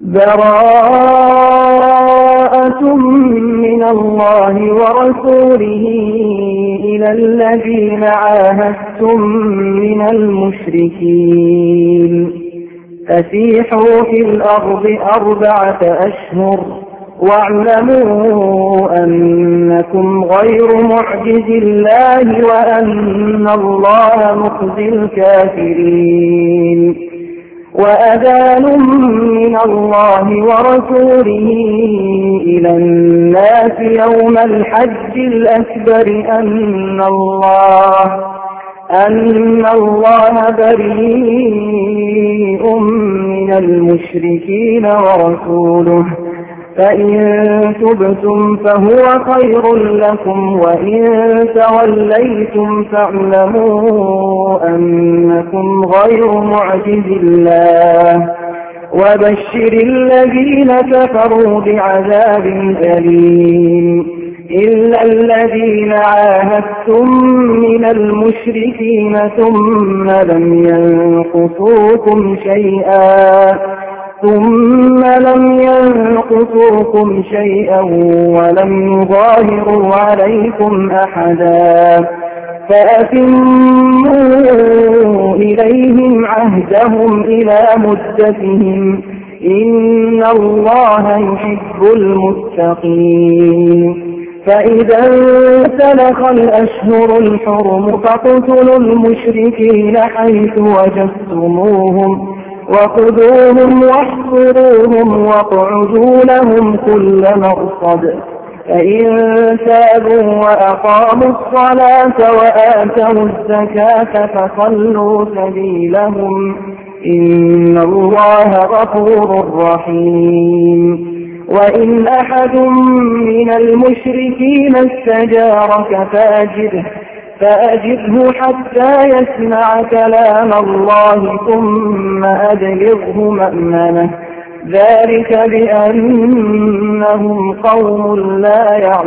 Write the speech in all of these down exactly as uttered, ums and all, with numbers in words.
براءة من الله ورسوله إلى الذين عاهدتم من المشركين فسيحوا في الأرض أربعة أشهر واعلموا أنكم غير معجز الله وأن الله مخزي الكافرين وأذان من الله ورسوله إلى الناس يوم الحج الأكبر أن الله أن الله بريء من المشركين ورسوله فإن تبتم فهو خير لكم وإن توليتم فاعلموا أنكم غير معجز الله وبشر الذين كفروا بعذاب أليم إلا الذين عاهدتم من المشركين ثم لم ينقصوكم شيئا ثم لم ينقصوكم شيئا ولم يظاهروا عليكم أحدا فأتموا إليهم عهدهم إلى مدتهم إن الله يحب المتقين فإذا انسلخ الأشهر الحرم فاقتلوا المشركين حيث وجدتموهم وخذوهم واحصروهم واقعدوا لهم كل مرصد فإن تابوا وأقاموا الصلاة وآتوا الزكاة فخلوا سبيلهم إن الله غفور رحيم وإن أحد من المشركين استجارك فأجره فأجره حتى يسمع كلام الله ثم أبلغه مأمنه ذلك بأنهم قوم لا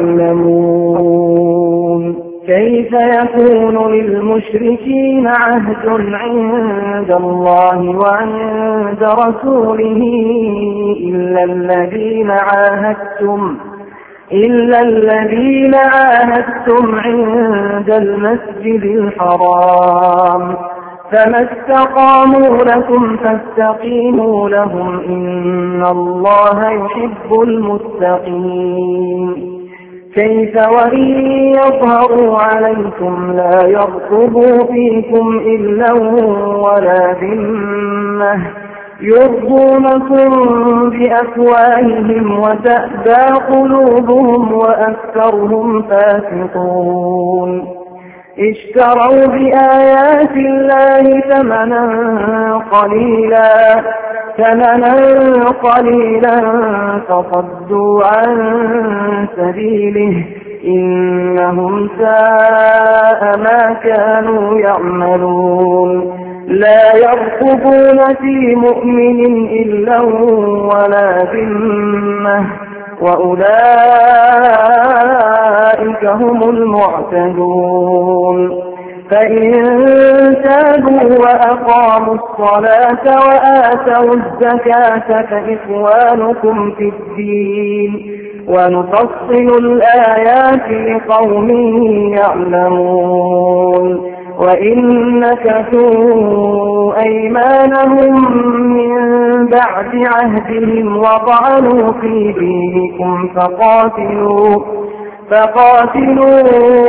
يعلمون كيف يكون للمشركين عهد عند الله وعند رسوله إلا الذين عاهدتم إلا الذين عاهدتم عند المسجد الحرام فما استقاموا لكم فاستقيموا لهم إن الله يحب المتقين كيف وإن يظهروا عليكم لا يرقبوا فيكم إلا ولا ذمة يرضونكم بأفواههم وتأبى قلوبهم وأكثرهم فاسقون اشتروا بآيات الله ثمنا قليلا ثمنا قليلا فصدوا عن سبيله إنهم ساء ما كانوا يعملون لا يرقبون في مؤمن إلا ولا ذمة وأولئك هم المعتدون فإن تابوا وأقاموا الصلاة وآتوا الزكاة فإخوانكم في الدين ونفصل الآيات لقوم يعلمون وإن نكثوا أيمانهم من بعد عهدهم وطعنوا في دينكم فقاتلوا فقاتلوا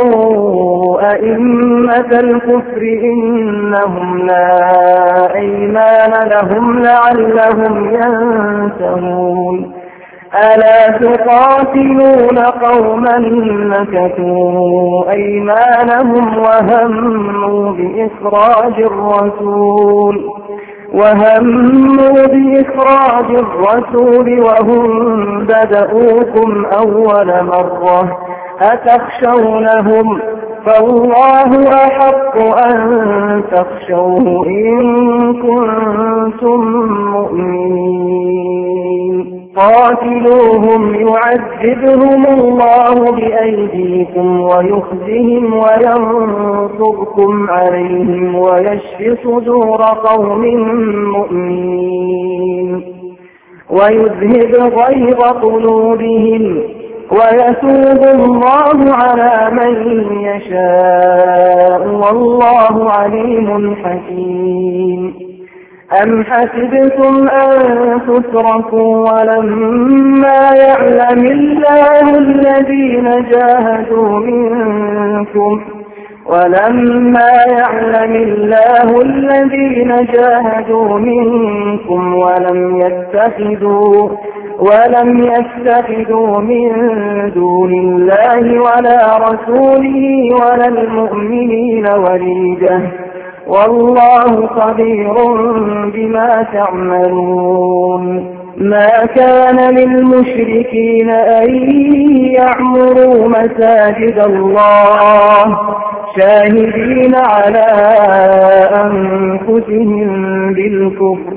أئمة الكفر إنهم لا أيمان لهم لعلهم ينتهون ألا تقاتلون قوما نكثوا أيمانهم وهموا بإخراج الرسول وهموا بإخراج الرسول وهم بدأوكم أول مرة أتخشونهم فالله أحق أن تخشوه إن كنتم مؤمنين قاتلوهم يعذبهم الله بأيديكم ويخزهم وينصركم عليهم ويشف صدور قوم مؤمنين ويذهب غيظ قلوبهم ويتوب الله على من يشاء والله عليم حكيم. أم حسبتم أن تتركوا ولما يعلم الله الذين جاهدوا منكم ولما يعلم الله الذين جاهدوا منكم ولم يتخذوا ولم يتخذوا من دون الله ولا رسوله ولا المؤمنين وليجة والله خبير بما تعملون. ما كان للمشركين أن يعمروا مساجد الله شاهدين على أنفسهم بالكفر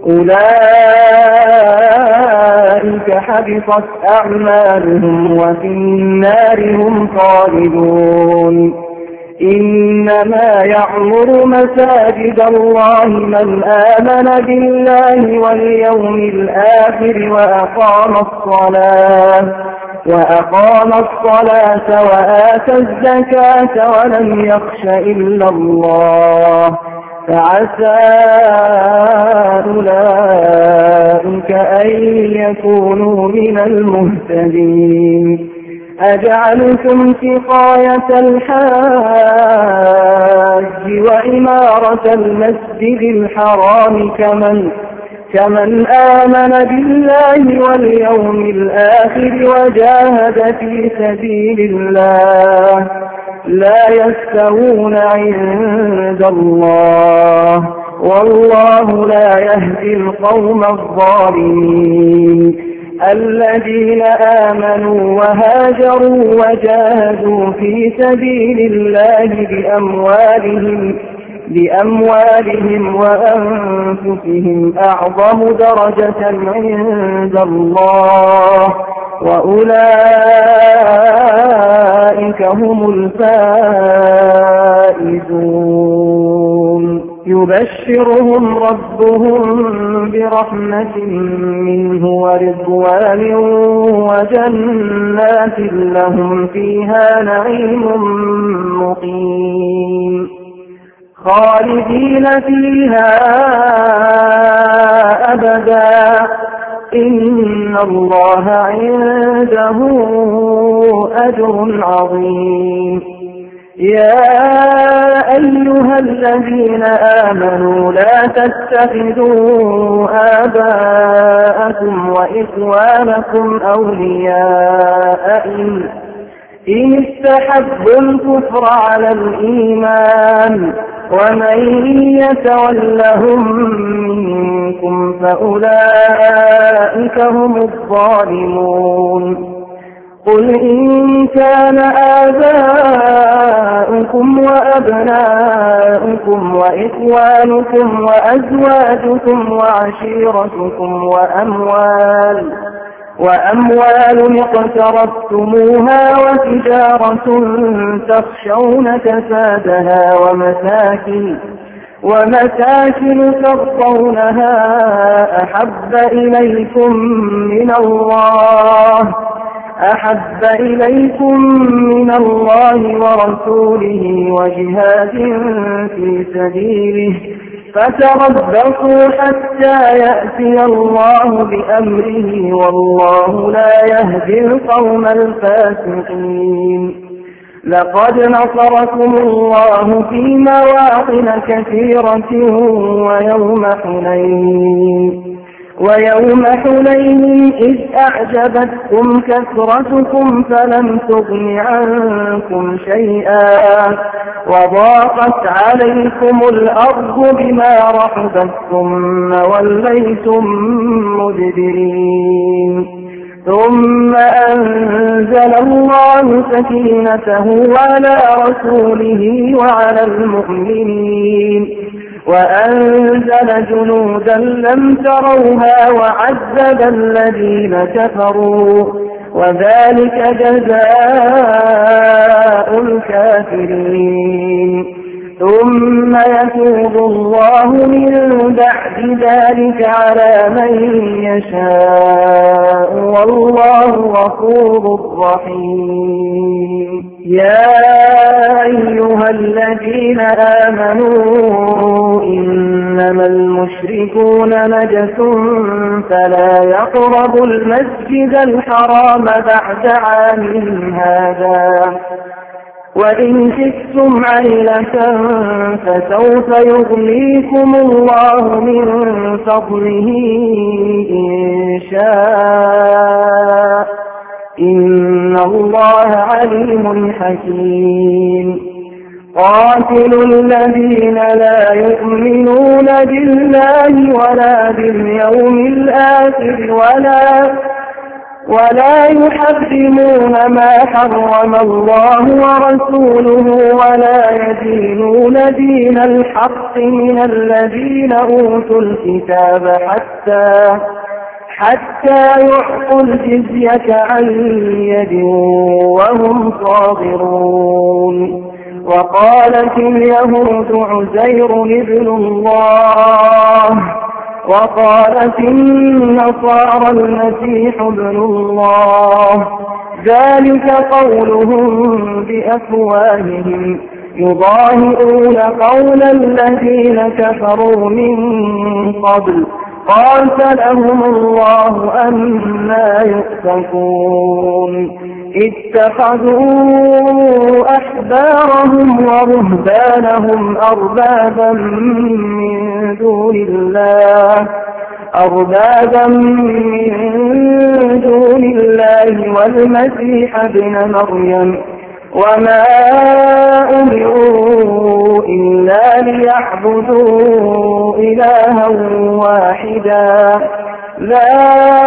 أولئك حبطت أعمالهم وفي النار هم خالدون. إنما يعمر مساجد الله من آمن بالله واليوم الآخر وأقام الصلاة وأقام الصلاة وآتى الزكاة ولم يخش إلا الله فعسى أولئك أن يكونوا من المهتدين. أجعلتم سقاية الحاج وإمارة المسجد الحرام كمن كمن آمن بالله واليوم الآخر وجاهد في سبيل الله لا يستوون عند الله والله لا يهدي القوم الظالمين. الذين آمنوا وهاجروا وجاهدوا في سبيل الله بأموالهم بأموالهم وأنفسهم أعظم درجة عند الله وأولئك هم الفائزون. يبشرهم ربهم برحمة منه ورضوان وجنات لهم فيها نعيم مقيم خالدين فيها أبدا إن الله عنده أجر عظيم. يا أيها الذين آمنوا لا تتخذوا آباءكم وإخوانكم أولياء إن استحبوا الكفر على الإيمان ومن يتولهم منكم فأولئك هم الظالمون. قل إن كان آباؤكم وأبناؤكم وإخوانكم وأزواجكم وعشيرتكم وأموال وأموال اقترفتموها وتجارة تخشون كسادها ومساكن ومساكن ترضونها أحب إليكم من الله أحب إليكم من الله ورسوله وجهاد في سبيله فتربصوا حتى يأتي الله بأمره والله لا يهدي القوم الفاسقين. لقد نصركم الله في مواطن كثيرة ويوم حنين ويوم حنين إذ أعجبتكم كثرتكم فلم تغن عنكم شيئا وضاقت عليكم الأرض بما رحبت ثم وليتم مدبرين. ثم أنزل الله سكينته على رسوله وعلى المؤمنين وأنزل جنودا لم تروها وعذب الذين كفروا وذلك جزاء الكافرين. ثم يتوب الله من بعد ذلك على من يشاء والله غفور رحيم. يا أيها الذين آمنوا إنما المشركون نجس فلا يقربوا المسجد الحرام بعد عامهم هذا وإن خفتم عيلة فسوف يغنيكم الله من فضله إن شاء إن الله عليم حكيم. قاتلوا الذين لا يؤمنون بالله ولا باليوم الآخر ولا ولا يحرمون ما حرم الله ورسوله ولا يدينون دين الحق من الذين أوتوا الكتاب حتى حتى يعطوا الجزية عن يد وهم صاغرون. وقالت اليهود عزير ابن الله وقالت النصارى المسيح ابن الله ذلك قولهم بأفواههم يضاهئون قول الذين كفروا من قبل قاتلهم الله أنى يؤفكون. اتخذوا أحبارهم ورهبانهم أربابا من دون الله أربابا من دون الله والمسيح ابن مريم وما أمروا إلا ليعبدوا إلها واحدا لا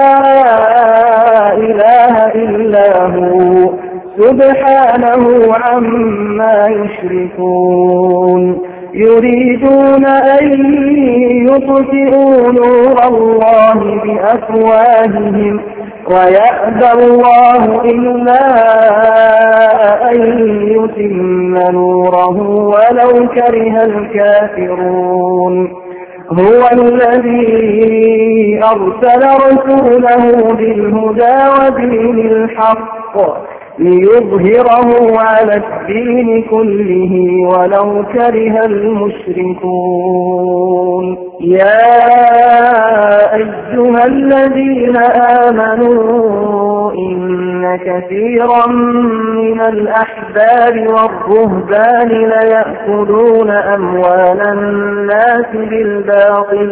إله إلا هو سبحانه عما يشركون. يريدون أن يطفئوا نور الله بأفواههم ويأبى الله إلا أن يتم نوره ولو كره الكافرون. هو الذي أرسل رسوله بالهدى ودين الحق ليظهره على الدين كله ولو كره المشركون. يا أيها الذين آمنوا إن كثيرا من الأحبار والرهبان ليأكلون أموال الناس بالباطل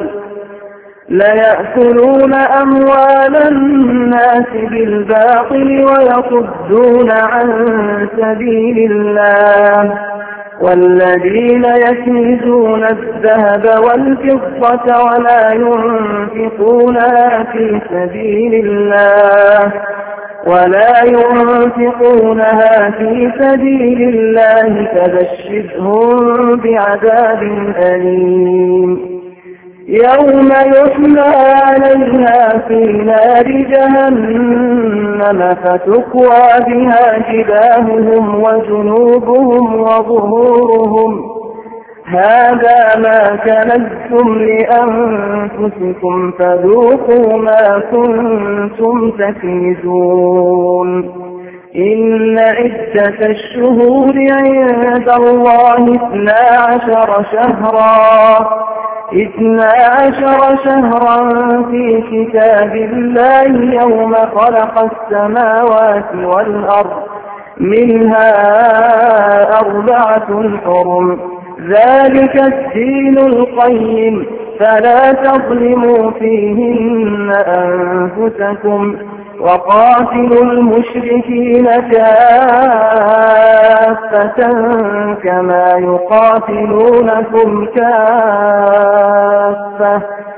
ليأكلون أموال الناس بالباطل ويصدون عن سبيل الله والذين يكنزون الذهب والفضة ولا ينفقونها في سبيل الله ولا ينفقونها في سبيل الله فبشرهم بعذاب أليم. يوم يحمى عليها في نار جهنم فتكوى بها جباههم وجنوبهم وظهورهم هذا ما كنزتم لأنفسكم فذوقوا ما كنتم تكنزون. إن عدة الشهور عند الله اثنا عشر شهرا اثنا عشر شهرا في كتاب الله يوم خلق السماوات والأرض منها أربعة حرم ذلك الدين القيم فلا تظلموا فيهن أنفسكم وقاتلوا المشركين كافة كما يقاتلونكم كافة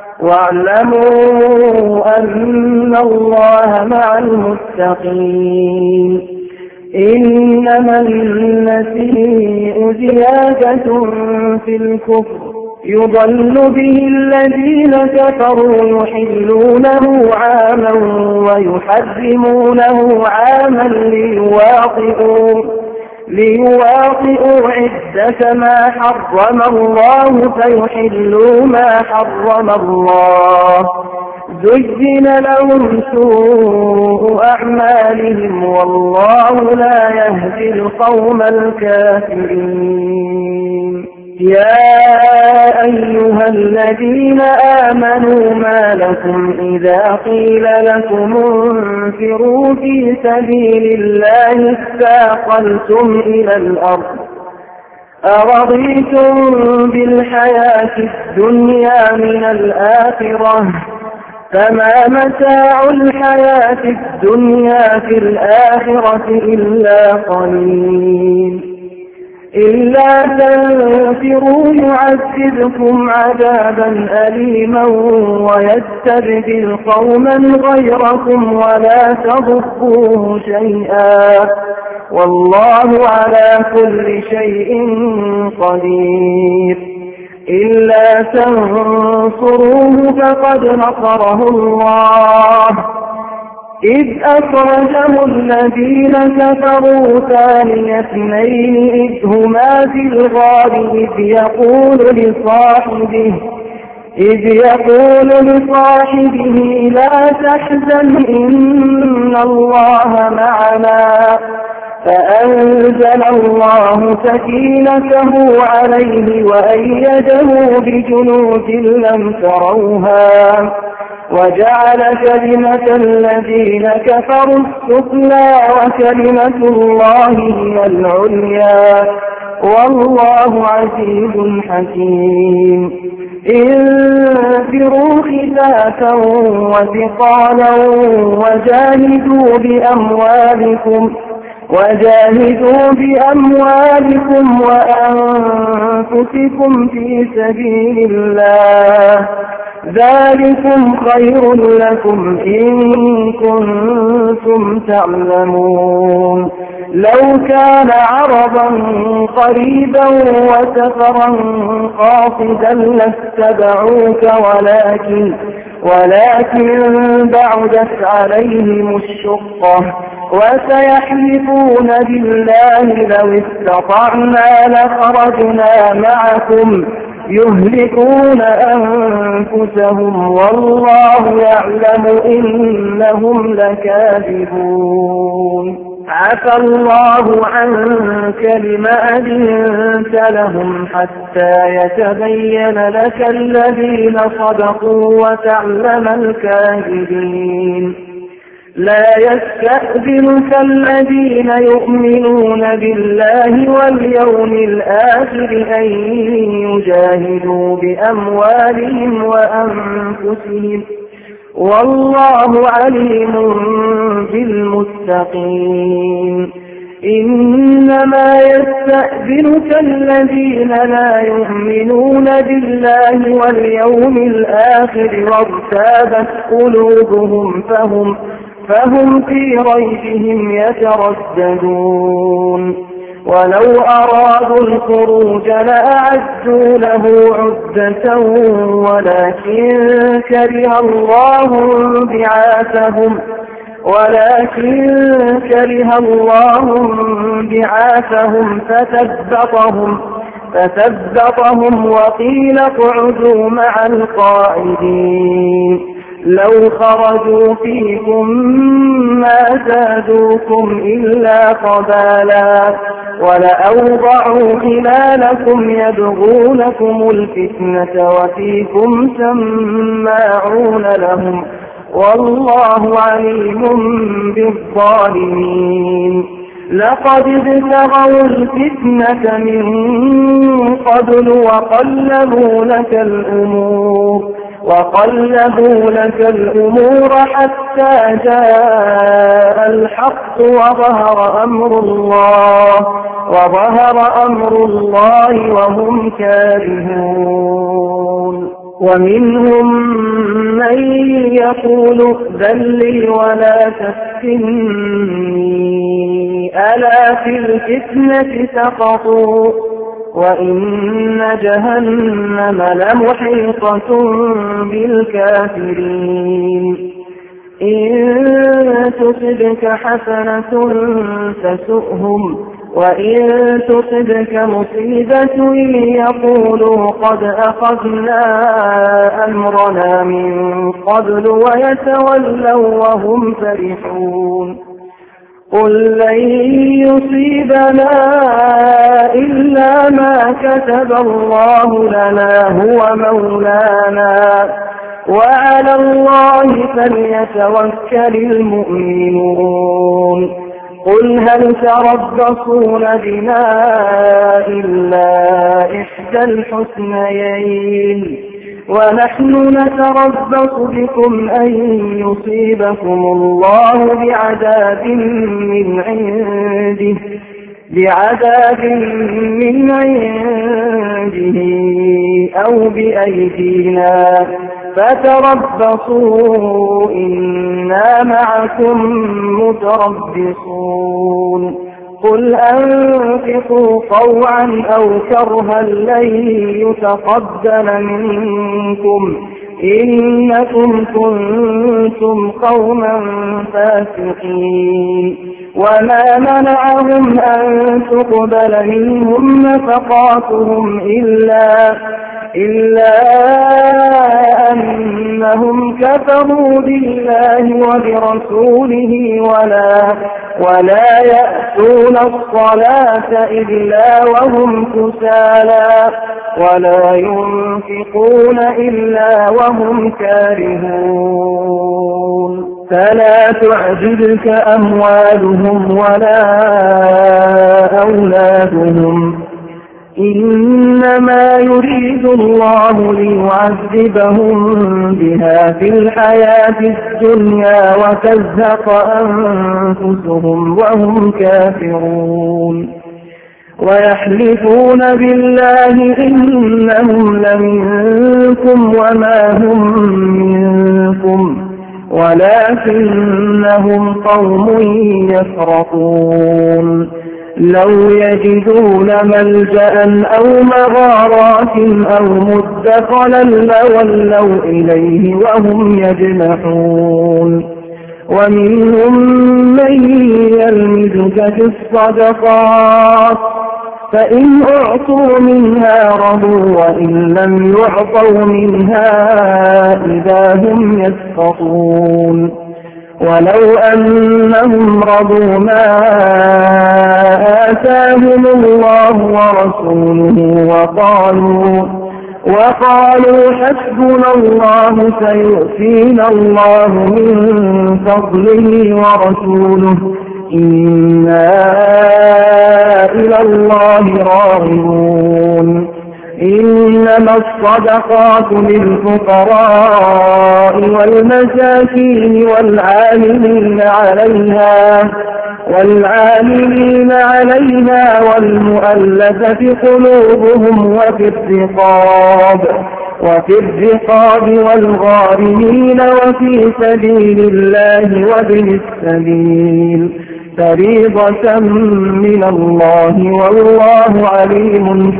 واعلموا أن الله مع المتقين. إنما النسيء زيادة في الكفر يضل به الذين كفروا يحلونه عاما ويحرمونه عاما ليواطئوا ليواطئوا عدة ما حرم الله فيحلوا ما حرم الله. زين لهم سوء أعمالهم والله لا يهدي القوم الكافرين. يا أيها الذين آمنوا ما لكم إذا قيل لكم انفروا في سبيل الله اثاقلتم إلى الأرض أرضيتم بالحياة الدنيا من الآخرة فما متاع الحياة الدنيا في الآخرة إلا قليل. إلا تنفروا يعذبكم عذابا أليما ويستبدل قوما غيركم ولا تضروه شيئا والله على كل شيء قدير. إلا تنصروه فقد نصره الله إذ أخرجه الذين كفروا ثاني اثنين إذ هما في الغار إذ يقول لصاحبه إذ يقول لصاحبه لا تحزن إن الله معنا فأنزل الله سكينته عليه وأيده بجنود لم تروها وجعل كلمة الذين كفروا السفلى وكلمة الله هي العليا والله عزيز حكيم. انفروا خفافا وثقالا وجاهدوا بأموالكم وجاهدوا بأموالكم وأنفسكم في سبيل الله ذلكم خير لكم إن كنتم تعلمون. لو كان عرضا قريبا وسفرا قاصدا لاتبعوك ولكن ولكن بعدت عليهم الشقة وسيحلفون بالله لو استطعنا لخرجنا معكم يهلكون أنفسهم والله يعلم إنهم لكاذبون. عفى الله عنك لما أذنت لهم حتى يتبين لك الذين صدقوا وتعلم الكاذبين. لا يستأذنك الذين يؤمنون بالله واليوم الآخر أن يجاهدوا بأموالهم وأنفسهم والله عليم بالمتقين. إنما يستأذنك الذين لا يؤمنون بالله واليوم الآخر وارتابت قلوبهم فهم فهم في ريبهم يترددون. ولو أرادوا الخروج لأعدوا له عدة ولكن كره الله بعاثهم ولكن كره الله بعاثهم فثبطهم فثبطهم وقيل اقعدوا مع القاعدين. لو خرجوا فيكم ما زادوكم إلا خبالا ولأوضعوا خلالكم يبغونكم الفتنة وفيكم سماعون لهم والله عليم بالظالمين. لقد ابتغوا الفتنة من قبل وقلبوا لك الأمور وقلبوا لك الأمور حتى جاء الحق وظهر أمر الله وظهر أمر الله وهم كارهون. ومنهم من يقول ائذن لي ولا تفتني ألا في الفتنة سقطوا وإن جهنم لمحيطة بالكافرين. إن تصبك حسنة تسؤهم وإن تصبك مصيبة يقولوا قد أخذنا أمرنا من قبل ويتولوا وهم فرحون قل لن يصيبنا إلا ما كتب الله لنا هو مولانا وعلى الله فليتوكل المؤمنون قل هل تربصون بنا إلا إحدى الحسنيين ونحن نتربص بكم أن يصيبكم الله بعذاب من عنده بعذاب من عنده أو بأيدينا فتربصوا إنا معكم متربصون قل أنفقوا طوعا أو كرها لن يتقبل منكم إنكم كنتم قوما فاسقين وما منعهم أن تقبل منهم نفقاتهم إلا إلا أنهم كفروا بالله وبرسوله ولا ولا يأتون الصلاة إلا وهم كسالى ولا ينفقون إلا وهم كارهون فلا تعجبك أموالهم ولا أولادهم إنما يريد الله ليعذبهم بها في الحياة الدنيا وتزهق أنفسهم وهم كافرون ويحلفون بالله إنهم لمنكم وما هم منكم ولكنهم قوم يفرقون لو يجدون ملجأ أو مغارات أو مدخلا لولوا إليه وهم يجمحون ومنهم من يلمزك في الصدقات فإن أعطوا منها رضوا وإن لم يعطوا منها إذا هم يسخطون ولو أنهم رضوا ما آتاهم الله ورسوله وقالوا وقالوا حسبنا الله سيؤتينا الله من فضله ورسوله إنا إلى الله راغبون إنما الصدقات للفقراء والمساكين والعاملين عليها والعاملين عليها والمؤلفة قلوبهم وفي الرقاب وفي الرقاب والغارمين وفي سبيل الله وابن السبيل فريضة من الله والله عليم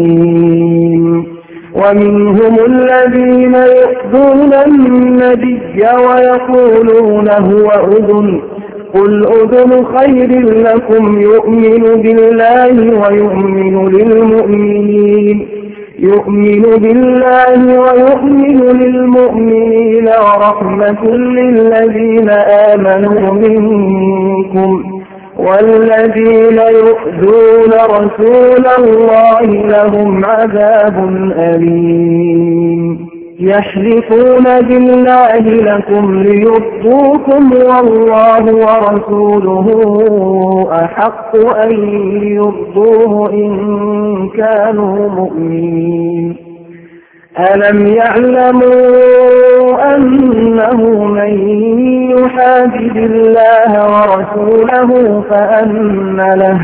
حكيم ومنهم الذين يؤذون النبي ويقولون هو أذن قل أذن خير لكم يؤمن بالله ويؤمن للمؤمنين يؤمن بالله ويؤمن للمؤمنين ورحمة للذين آمنوا منكم والذين يؤذون رسول الله لهم عذاب أليم يحلفون بالله لكم ليرضوكم والله ورسوله أحق أن يرضوه إن كانوا مؤمنين ألم يعلموا أنه من يحادد الله ورسوله فأن له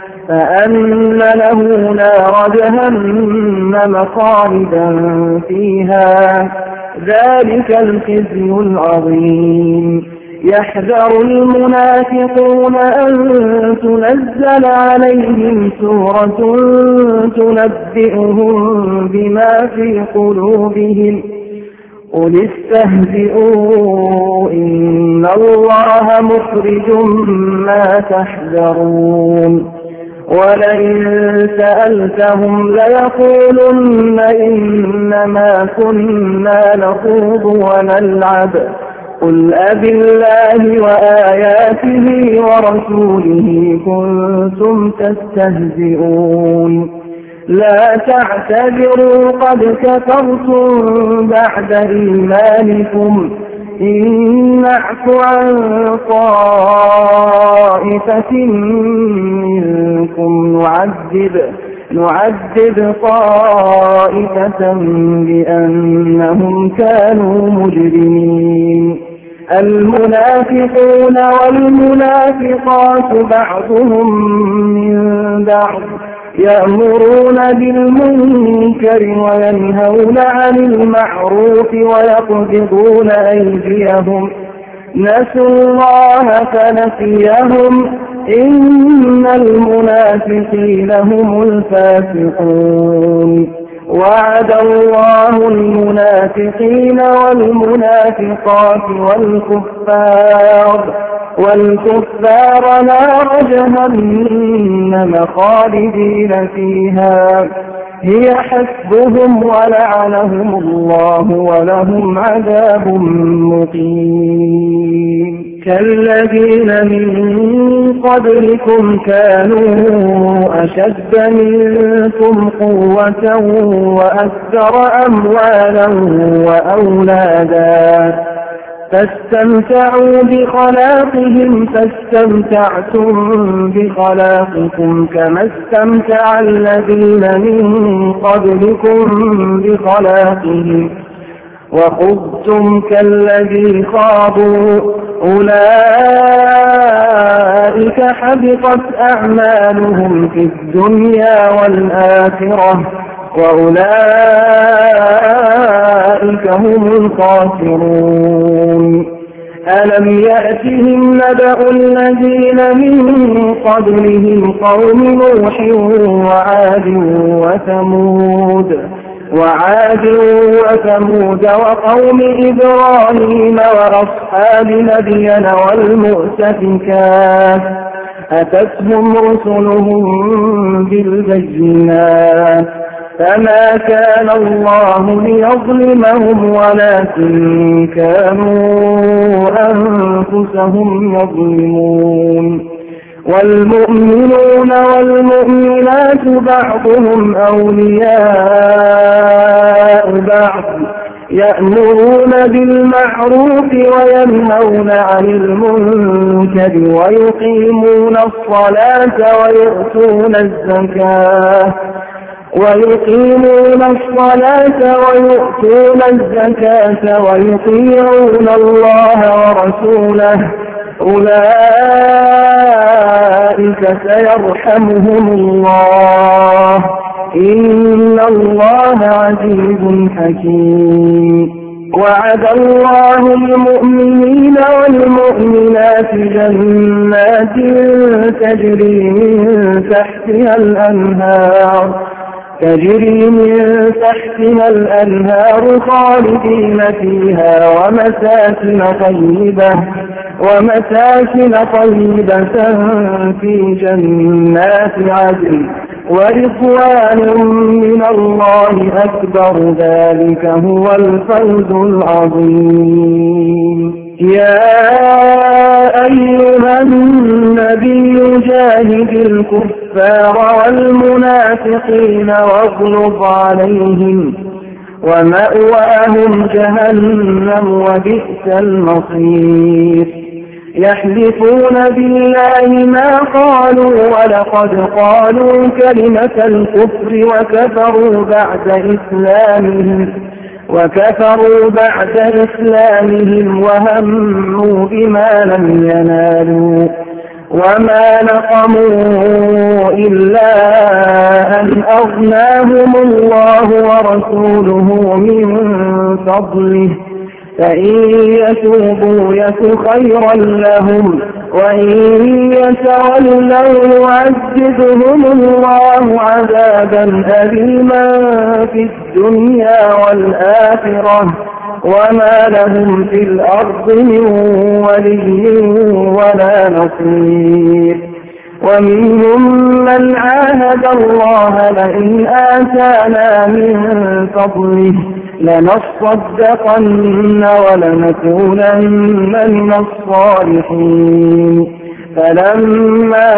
فأن له نار جهنم خالدا فيها ذلك الخزي العظيم يحذر المنافقون أن تنزل عليهم سورة تنبئهم بما في قلوبهم قل استهزئوا إن الله مخرج ما تحذرون ولئن سألتهم ليقولن إنما كنا نخوض ونلعب قل أبالله وآياته ورسوله كنتم تستهزئون لا تعتذروا قد كفرتم بعد إيمانكم إن نعف عن طائفة منكم نعذب نعذب طائفة بأنهم كانوا مجرمين المنافقون والمنافقات بعضهم من بعض يأمرون بالمنكر وينهون عن المعروف ويقبضون أيديهم نسوا الله فنسيهم إن المنافقين هم الفاسقون وعد الله المنافقين والمنافقات والكفار والكفار نار جهنم خالدين فيها هي حسبهم ولعنهم الله ولهم عذاب مقيم كالذين من قبلكم كانوا أشد منكم قوة وأكثر أموالا وأولادا فاستمتعوا بخلاقهم فاستمتعتم بخلاقكم كما استمتع الذين من قبلكم بخلاقهم وخضتم كالذي خاضوا أولئك حبطت أعمالهم في الدنيا والآخرة وأولئك هم الخاسرون ألم يأتهم نبأ الذين من قبلهم قوم نوح وعاد وثمود وعاد وثمود وقوم إبراهيم وأصحاب مدين والمؤتفكات أتتهم رسلهم بالبينات فما كان الله ليظلمهم ولكن كانوا أنفسهم يظلمون والمؤمنون والمؤمنات بعضهم أولياء بعض يأمرون بالمعروف وينهون عن المنكر ويقيمون الصلاة ويؤتون الزكاة ويقيمون الصلاة ويؤتون الزكاة ويطيعون الله ورسوله أولئك سيرحمهم الله إن الله عزيز حكيم وعد الله المؤمنين والمؤمنات جنات تجري من تحتها الأنهار تجري من تحتها الأنهار خالدين فيها ومساكن طيبة ومساكن طيبة في جنات عدن ورضوان من الله أكبر ذلك هو الفوز العظيم يا أيها النبي جاهد الكفار والمنافقين واغلظ عليهم ومأواهم جهنم وبئس المصير يحلفون بالله ما قالوا ولقد قالوا كلمة الكفر وكفروا بعد إسلامهم وكفروا بعد إسلامهم وهموا بما لم ينالوا وما نقموا إلا أن أغناهم الله ورسوله من فضله فإن يتوبوا يك خيرا لهم وإن يتولوا يعذبهم الله عذابا أليما في الدنيا والآخرة وما لهم في الأرض من ولي ولا نصير ومنهم من عاهد الله لئن آتانا من فضله لنصدقن ولنكونن من الصالحين فلما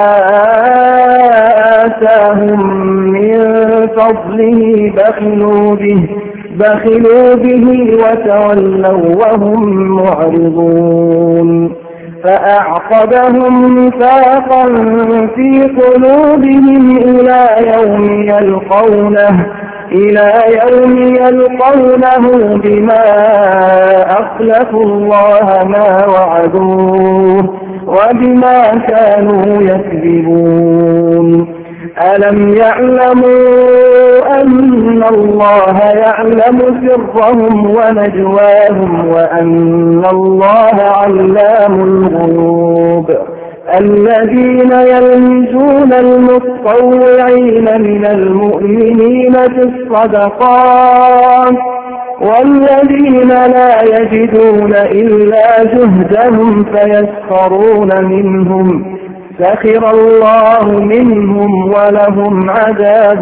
آتاهم من فضله بخلوا به بخلوا به وتولوا وهم معرضون فأعقبهم نفاقا في قلوبهم إلى يوم يلقونه إلى يوم يلقونه بما أخلفوا الله ما وعدوه وبما كانوا يكذبون ألم يعلموا أن الله يعلم سرهم ونجواهم وأن الله علام الغيوب الذين يلمزون المتطوعين من المؤمنين في الصدقات والذين لا يجدون إلا جهدهم فيسخرون منهم سخر الله منهم ولهم عذاب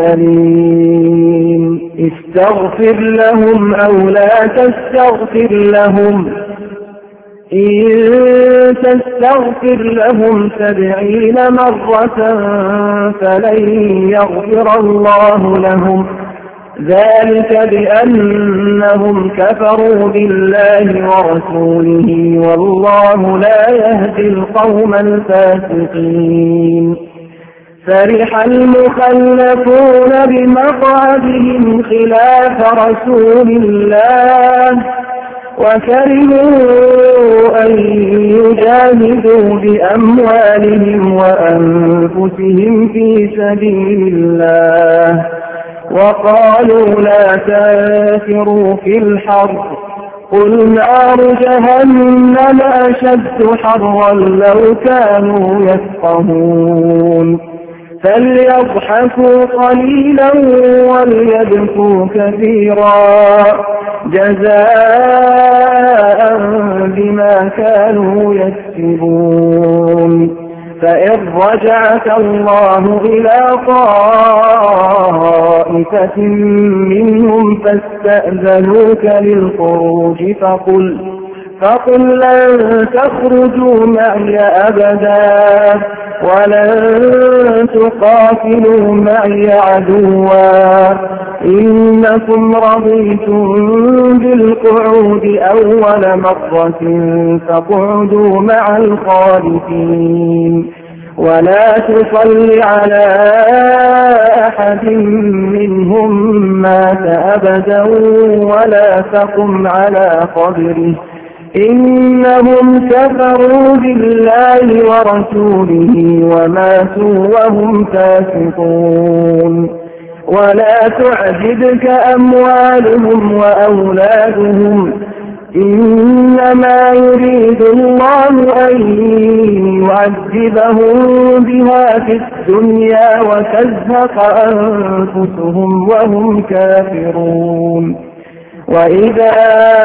أليم استغفر لهم أو لا تستغفر لهم إن تستغفر لهم سبعين مرة فلن يغفر الله لهم ذلك بأنهم كفروا بالله ورسوله والله لا يهدي القوم الفاسقين فرح المخلفون بمقعدهم خلاف رسول الله وكرهوا أن يجاهدوا بأموالهم وأنفسهم في سبيل الله وقالوا لا تنفروا في الحرب قل نار جهنم أشد حرا لو كانوا يفقهون فليضحكوا قليلا وليبكوا كثيرا جزاء بما كانوا يكسبون فإن رجعك الله إلى طائفة منهم فاستأذنوك للخروج فقل فقل لن تخرجوا معي أبدا ولن تقاتلوا معي عدوا إنكم رضيتم بالقعود أول مرة فاقعدوا مع الخالفين ولا تصل على أحد منهم مات أبدا ولا تقم على قبره إنهم كفروا بالله ورسوله وماتوا وهم فاسقون ولا تعجبك أموالهم وأولادهم إنما يريد الله أن يعذبهم بها في الدنيا وتزهق أنفسهم وهم كافرون وإذا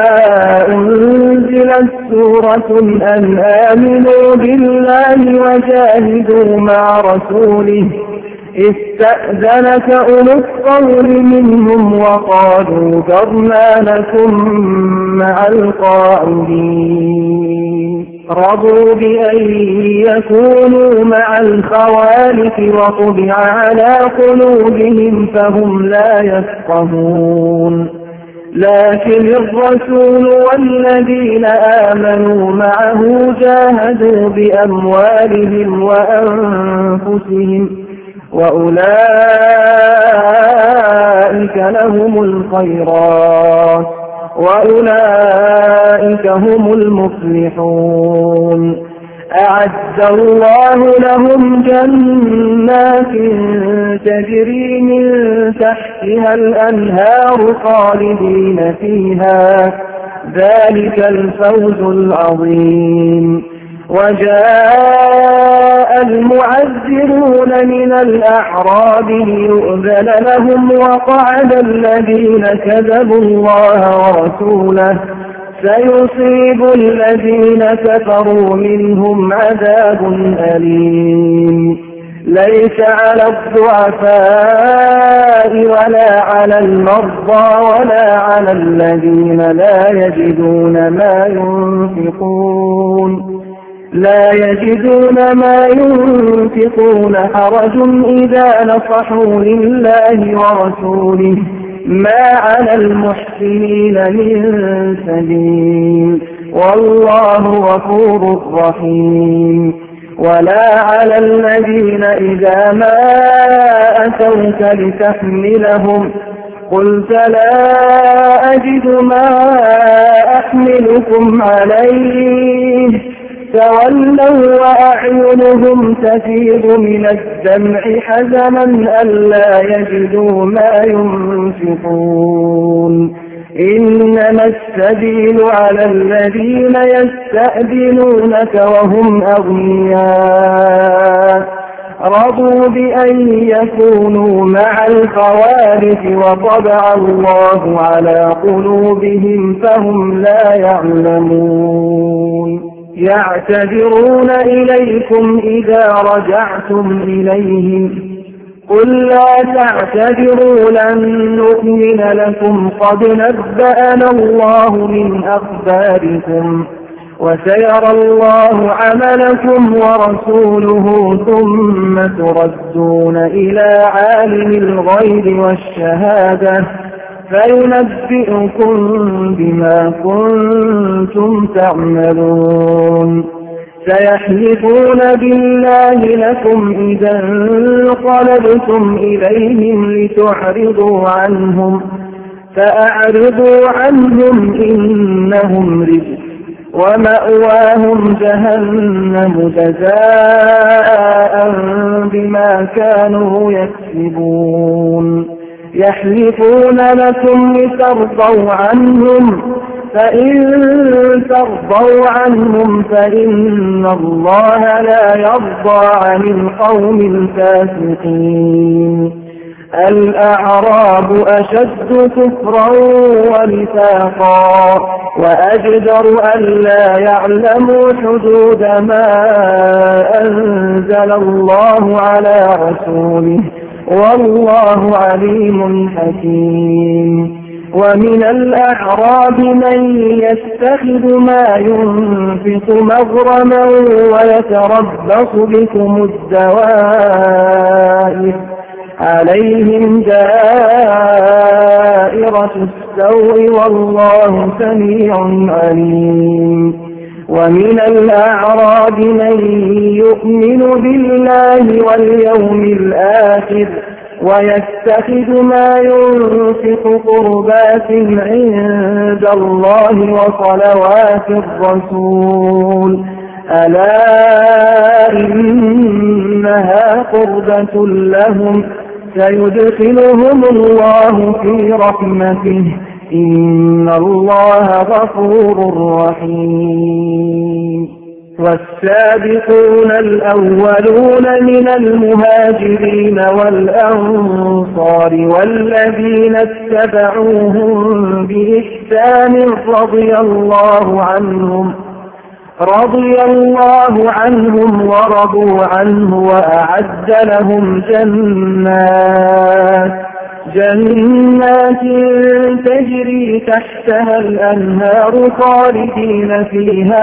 أنزلت سورة أن آمنوا بالله وجاهدوا مع رسوله استأذنك أولو الطول منهم وقالوا ذرنا لكم مع القاعدين رضوا بأن يكونوا مع الخوالف وطبع على قلوبهم فهم لا يفقهون لكن الرسول والذين آمنوا معه جاهدوا بأموالهم وأنفسهم وأولئك لهم الخيرات وأولئك هم المفلحون أعد الله لهم جنات تجري من تحتها الأنهار خالدين فيها ذلك الفوز العظيم وجاء المعذرون من الأعراب ليؤذن لهم وقعد الذين كذبوا الله ورسوله سيصيب الذين كفروا منهم عذاب أليم ليس على الضعفاء ولا على المرضى ولا على الذين لا يجدون ما ينفقون لا يجدون ما ينفقون حرج إذا نصحوا لله ورسوله ما على المحسنين من سبيل والله غفور رحيم ولا على الذين إذا ما أتوك لتحملهم قلت لا أجد ما أحملكم عليه تولوا وأعينهم تفيض من الدمع حزنا ألا يجدوا ما ينفقون إنما السبيل على الذين يستأذنونك وهم أغنياء رضوا بأن يكونوا مع الخوارج وطبع الله على قلوبهم فهم لا يعلمون يعتذرون إليكم إذا رجعتم إليهم قل لا تعتذروا لن نؤمن لكم قد نبأنا الله من أخباركم وسيرى الله عملكم ورسوله ثم تردون إلى عالم الغيب والشهادة فينبئكم بما كنتم تعملون سيحلفون بالله لكم إذا انقلبتم إليهم لتعرضوا عنهم فأعرضوا عنهم إنهم رجس ومأواهم جهنم جزاء بما كانوا يكسبون يحلفون لكم لترضوا عنهم فإن ترضوا عنهم فإن الله لا يرضى عن القوم الفاسقين الأعراب أشد كفرا ونفاقا وأجدر ألا يعلموا حدود ما أنزل الله على رسوله والله عليم حكيم ومن الأعراب من يتخذ ما ينفق مغرما ويتربص بكم الدوائر عليهم دائرة السوء والله سميع عليم ومن الأعراب من يؤمن بالله واليوم الآخر ويتخذ ما ينفق قربات عند الله وصلوات الرسول ألا إنها قربة لهم سيدخلهم الله في رحمته إن الله غفور رحيم والسابقون الأولون من المهاجرين والأنصار والذين اتبعوهم بإحسان رضي الله عنهم رضي الله عنهم ورضوا عنه وأعد لهم جنات جنات تجري تحتها الأنهار خالدين فيها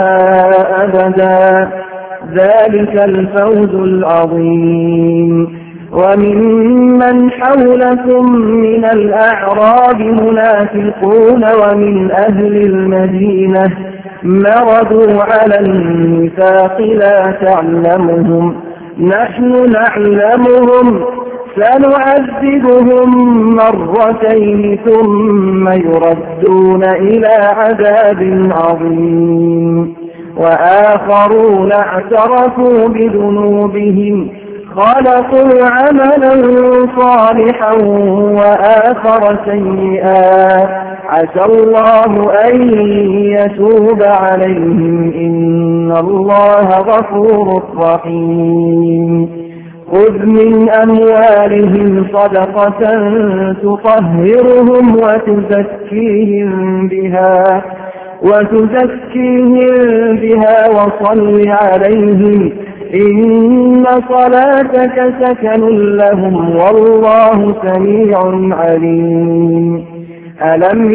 أبدا ذلك الفوز العظيم وممن حولكم من الأعراب منافقون ومن أهل المدينة مردوا على النفاق لا تعلمهم نحن نعلمهم سنعذبهم مرتين ثم يردون إلى عذاب عظيم وآخرون اعترفوا بذنوبهم خلقوا عملا صالحا وآخر سيئا عسى الله أن يتوب عليهم إن الله غفور رحيم خذ من أموالهم صدقة تطهرهم وتزكيهم بها وتزكيهم بها وصل عليهم إن صلاتك سكن لهم والله سميع عليم ألم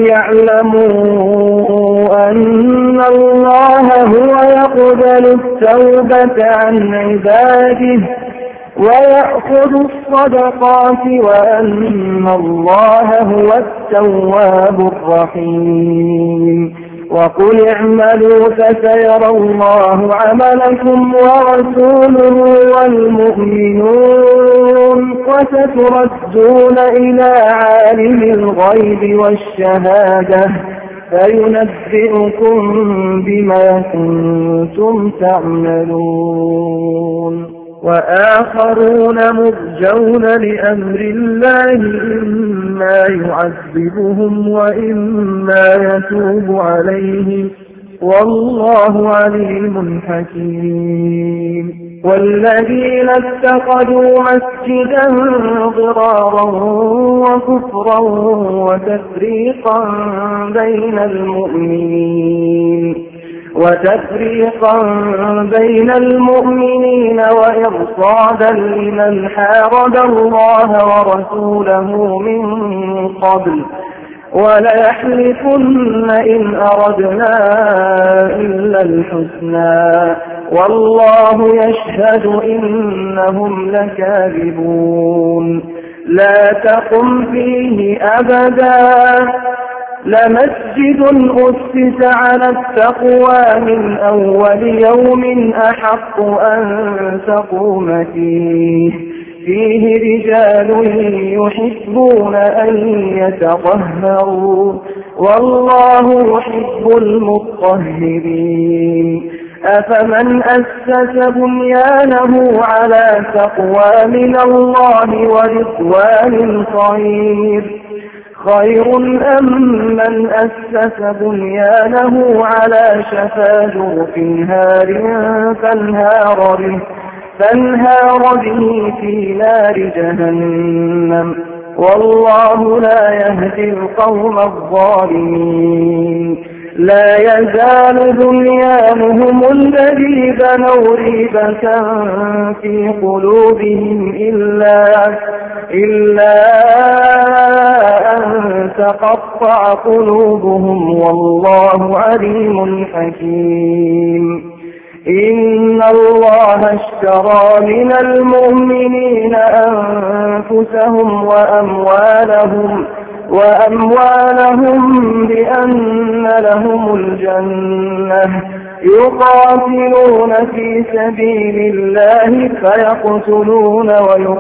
يعلموا أن الله هو يقبل التوبة عن عباده ويأخذ الصدقات وأن الله هو التواب الرحيم وقل اعملوا فسيرى الله عملكم ورسوله والمؤمنون وستردون إلى عالم الغيب والشهادة فينبئكم بما كنتم تعملون وآخرون مرجون لأمر الله إما يعذبهم وإما يتوب عليهم والله عليم حكيم والذين اتخذوا مسجدا ضرارا وكفرا وتفريقا بين المؤمنين وتفريقا بين المؤمنين وإرصادا لمن حارب الله ورسوله من قبل وليحلفن إن أردنا إلا الحسنى والله يشهد إنهم لكاذبون لا تقم فيه أبدا لمسجد أسس على التقوى من أول يوم أحق أن تقوم فيه فيه رجال يحبون أن يتطهروا والله يحب المطهرين أفمن أسس بنيانه على تقوى من الله ورضوان خير خير أم من أسس بنيانه على شفا جرف هار فانهار به فانهار به في نار جهنم والله لا يهدي القوم الظالمين لا يزال بنيانهم الذي بنوا ريبة في قلوبهم إلا, إلا أن تقطع قلوبهم والله عليم حكيم إن الله اشترى من المؤمنين أنفسهم وأموالهم وأموالهم بأن لهم الجنة يقاتلون في سبيل الله فيقتلون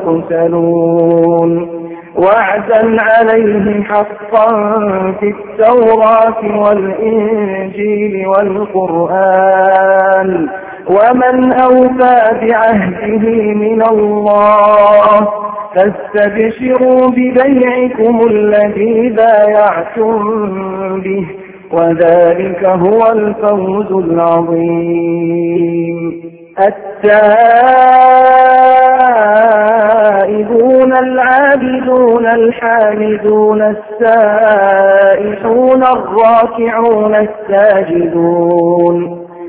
ويقتلون وعدا عليه حقا في التوراة والإنجيل والقرآن ومن أوفى بعهده من الله فاستبشروا ببيعكم الذي بايعتم به وذلك هو الفوز العظيم التائبون العابدون الحامدون السائحون الراكعون الساجدون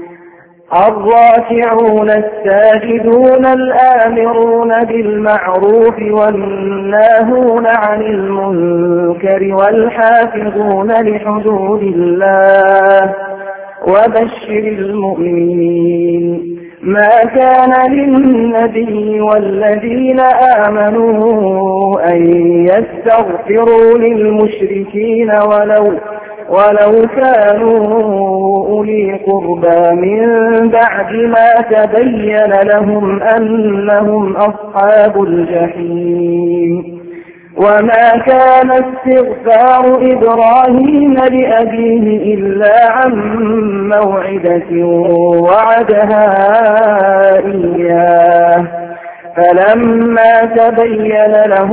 الراكعون الساجدون الآمرون بالمعروف والناهون عن المنكر والحافظون لحدود الله وبشر المؤمنين ما كان للنبي والذين آمنوا أن يستغفروا للمشركين ولو ولو كانوا أولي قربى من بعد ما تبين لهم أنهم أصحاب الجحيم وما كان استغفار إبراهيم لأبيه إلا عن موعدة وعدها إياه فلما تبين له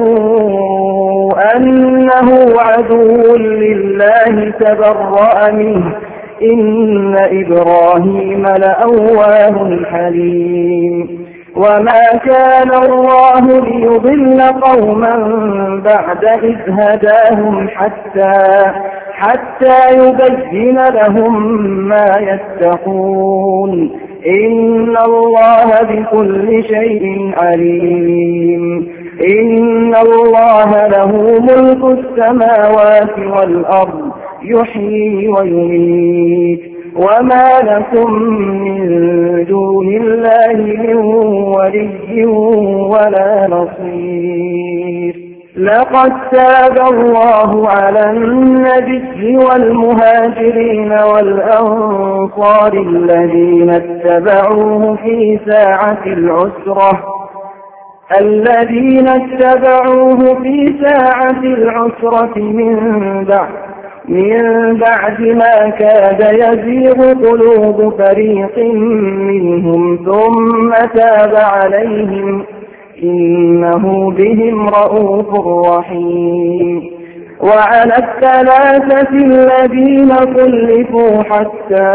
أنه عدو لله تبرأ منه إن إبراهيم لأواه حليم وما كان الله ليضل قوما بعد إذ هداهم حتى حتى يبين لهم ما يتقون إن الله بكل شيء عليم إن الله له ملك السماوات والأرض يحيي ويميت وما لكم من دون الله من ولي ولا نصير لقد تاب الله على النبي والمهاجرين والأنصار الذين اتبعوه في ساعة العسرة الذين اتبعوه في ساعة العسرة من بعد من بعد ما كاد يزيغ قلوب فريق منهم ثم تاب عليهم إنه بهم رءوف رحيم وعلى الثلاثة الذين خلفوا حتى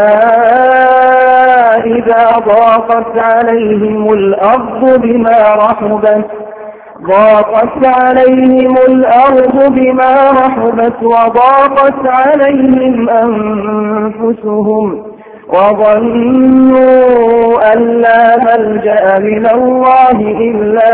إذا ضاقت عليهم الأرض بما رحبت ضاقت عليهم الأرض بما رحبت وضاقت عليهم أنفسهم وظنوا أن لا ملجأ من الله إلا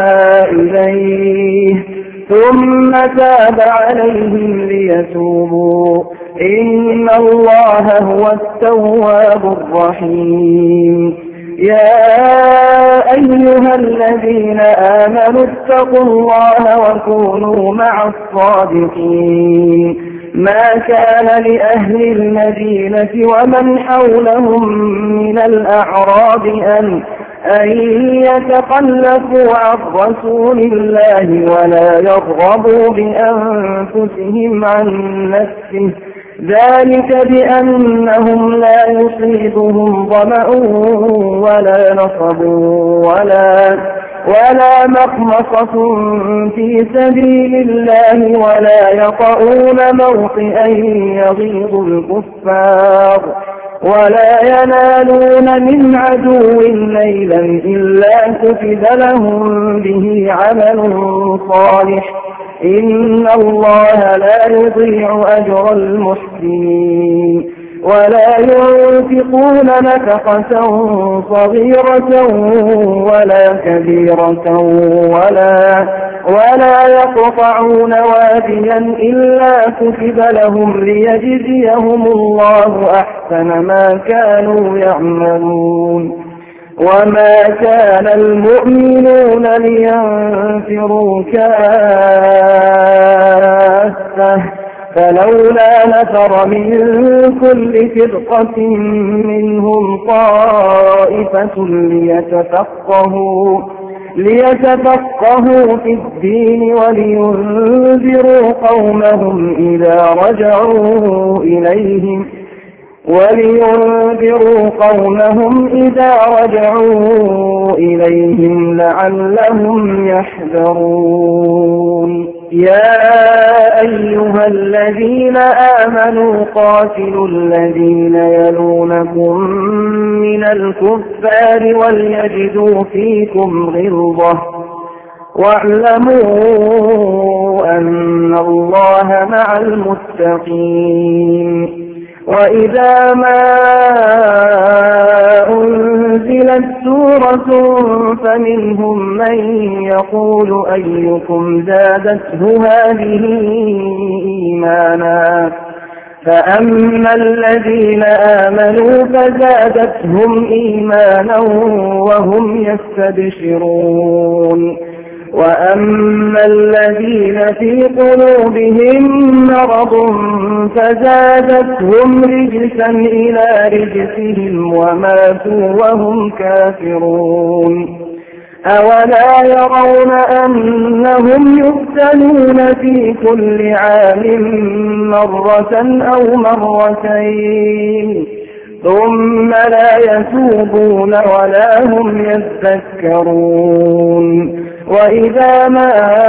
إليه ثم تاب عليهم ليتوبوا إن الله هو التواب الرحيم يا أيها الذين آمنوا اتقوا الله وكونوا مع الصادقين ما كان لأهل المدينة ومن حولهم من الأعراب أن أن يتخلفوا عن رسول الله ولا يرغبوا بأنفسهم عن نفسه ذلك بأنهم لا يصيبهم ظمأ ولا نصب ولا ولا مخمصة في سبيل الله ولا يطؤون موطئا يغيظ الكفار ولا ينالون من عدو ليلا إلا كتب لهم به عمل صالح إن الله لا يضيع أجر المحسنين ولا ينفقون نفقة صغيرة ولا كبيرة ولا ولا يقطعون واديا إلا كتب لهم ليجزيهم الله أحسن ما كانوا يعملون وما كان المؤمنون لينفروا كافة فلولا نفر من كل فرقة منهم طائفة ليتفقهوا ليتفقهوا في الدين ولينذروا قومهم إذا رجعوا إليهم ولينذروا قومهم إذا رجعوا إليهم لعلهم يحذرون يا أيها الذين آمنوا قاتلوا الذين يلونكم من الكفار وليجدوا فيكم غلظة واعلموا أن الله مع المتقين وإذا ما أنزلت سورة فمنهم من يقول أيكم زادته هذه إيمانا فأما الذين آمنوا فزادتهم إيمانا وهم يستبشرون وأما الذين في قلوبهم مرض فزادتهم رجسا إلى رجسهم وماتوا وهم كافرون أولا يرون أنهم يفتنون في كل عام مرة أو مرتين ثم لا يتوبون ولا هم يذكرون وإذا ما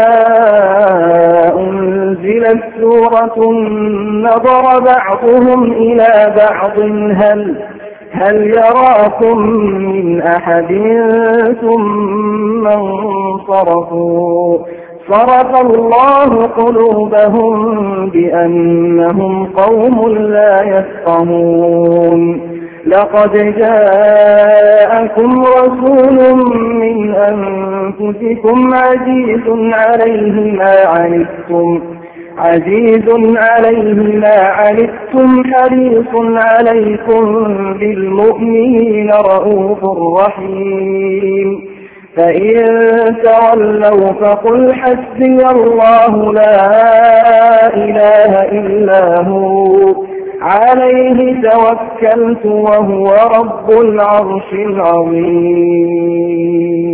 أنزلت سورة نظر بعضهم إلى بعض هل هل يراكم من أحد ثم انصرفوا صرف الله قلوبهم بأنهم قوم لا يفقهون لقد جاءكم رسول من أنفسكم عزيز عليه ما عنتم عزيز عليه ما عنتم حريص عليكم بالمؤمنين رؤوف رحيم فإن تولوا فقل حسبي الله لا إله إلا هو عليه توكلت وهو رب العرش العظيم.